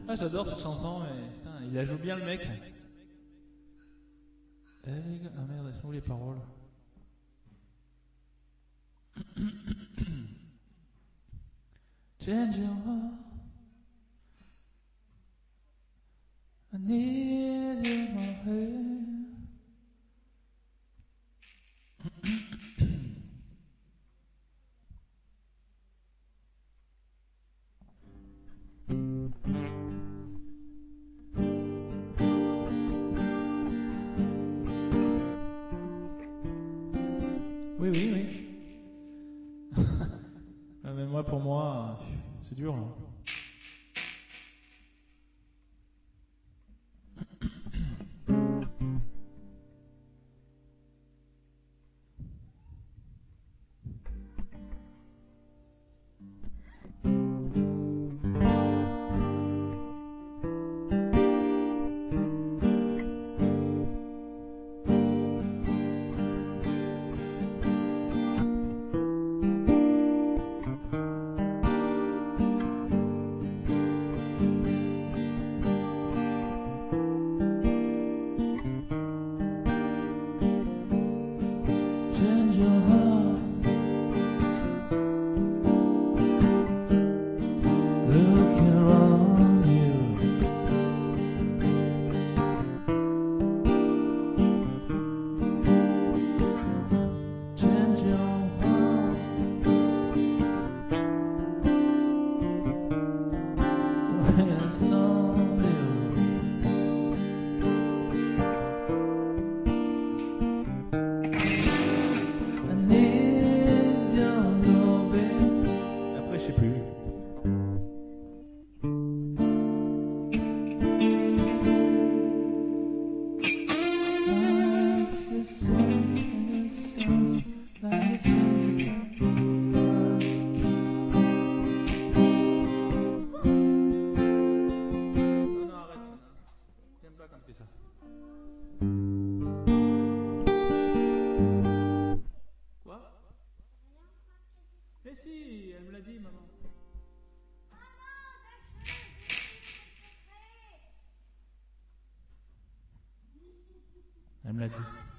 Ah, j'adore cette chanson, mais putain, il la joue bien le mec. Ah merde, elles sont où les paroles? Change your heart, I need you in my head. Oui, oui, oui. Ah, mais moi, pour moi, c'est dur là. Change your heart, look around you. Change your heart, when it's on you. I need your loving. Après, je sais plus. Like the sun, like the Non, arrête. J'aime pas quand tu fais ça. Quoi? Mais si, elle me l'a dit, maman. Elle me l'a dit.